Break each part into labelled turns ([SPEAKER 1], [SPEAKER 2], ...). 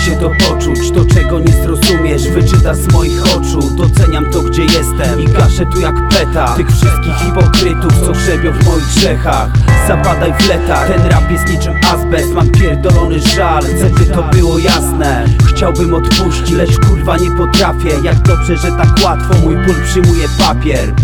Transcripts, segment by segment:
[SPEAKER 1] się to poczuć, to czego nie zrozumiesz, wyczytasz z moich oczu. Doceniam to, gdzie jestem i gaszę tu jak peta tych wszystkich hipokrytów, co grzebią w moich grzechach. Zapadaj w letach, ten rap jest niczym azbest. Mam pierdolony żal, chcę by to było jasne. Chciałbym odpuścić, lecz kurwa nie potrafię. Jak dobrze, że tak łatwo mój ból przyjmuje papier.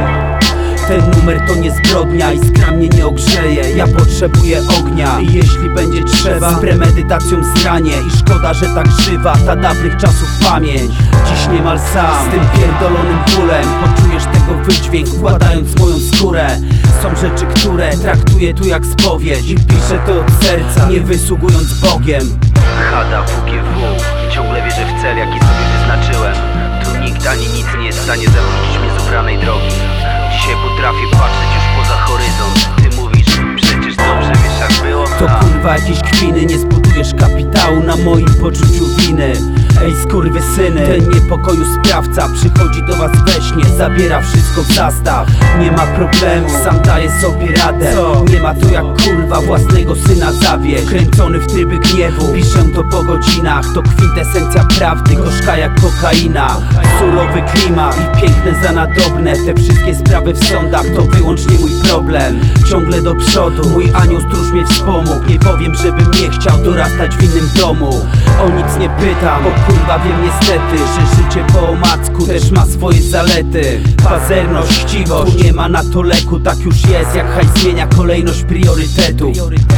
[SPEAKER 1] Ten numer to nie zbrodnia, iskra mnie nie ogrzeje. Ja potrzebuję ognia i jeśli będzie trzeba, z premedytacją zranię. I szkoda, że tak żywa ta dawnych czasów pamięć. Dziś niemal sam, z tym pierdolonym bólem poczujesz tego wydźwięk, wkładając moją skórę. Są rzeczy, które traktuję tu jak spowiedź i piszę to od serca, nie wysługując Bogiem.
[SPEAKER 2] Hada WGW, ciągle wierzę w cel, jaki sobie wyznaczyłem. Tu nikt ani nic nie jest w stanie zawrócić mnie z ubranej drogi. Dzisiaj potrafię patrzeć już poza horyzont. Ty mówisz, przecież dobrze wiesz jak było.
[SPEAKER 1] To kurwa jakieś kpiny, nie zbudujesz kapitału na moim poczuciu winy. Ej skurwysyny, ten niepokoju sprawca przychodzi do was we śnie, zabiera wszystko w zastaw. Nie ma problemu, sam daje sobie radę. Nie ma to jak kurwa własnego syna zawieść. Kręcony w tryby gniewu, piszę to po godzinach. To kwintesencja prawdy, gorzka jak kokaina. Surowy klimat i piękne za nadobne. Te wszystkie sprawy w sądach to wyłącznie mój problem. Ciągle do przodu, mój anioł stróż mnie wspomógł. Nie powiem, żebym nie chciał dorastać w innym domu. O nic nie pytam, bo kurwa wiem niestety, że życie po omacku też ma swoje zalety. Pazerność, chciwość, tu nie ma na to leku. Tak już jest, jak hajs zmienia kolejność priorytetów.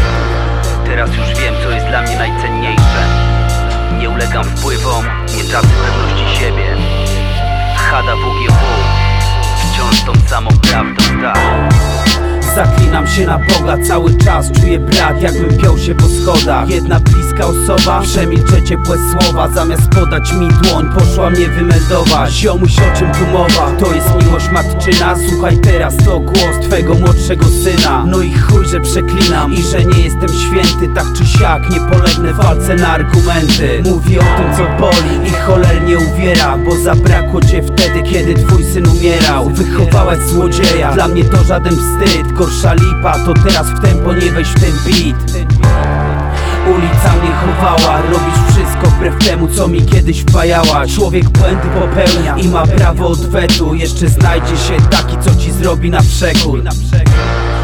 [SPEAKER 2] Teraz już wiem, co jest dla mnie najcenniejsze. Nie ulegam wpływom, nie tracę pewności siebie. Hada WGW, wciąż tą samą prawdą, tak.
[SPEAKER 1] Zaklinam się na Boga cały czas, czuję brak, jakbym piął się po schodach. Jedna bliska osoba przemilcze ciepłe słowa, zamiast podać mi dłoń poszła mnie wymeldować. Ziomuś, o czym tu mowa? To jest miłość matczyna. Słuchaj teraz, to głos twego młodszego syna. No i chuj, że przeklinam i że nie jestem święty. Tak czy siak nie polegnę w walce na argumenty. Mówię o tym, co boli i cholernie uwiera, bo zabrakło cię wtedy, kiedy twój syn umierał. Wychowałaś złodzieja, dla mnie to żaden wstyd. Gorsza lipa, to teraz w tempo nie weź w ten beat. Ulica mnie chowała, robisz wszystko wbrew temu, co mi kiedyś wpajałaś. Człowiek błędy popełnia i ma prawo odwetu. Jeszcze znajdzie się taki, co ci zrobi na przekór.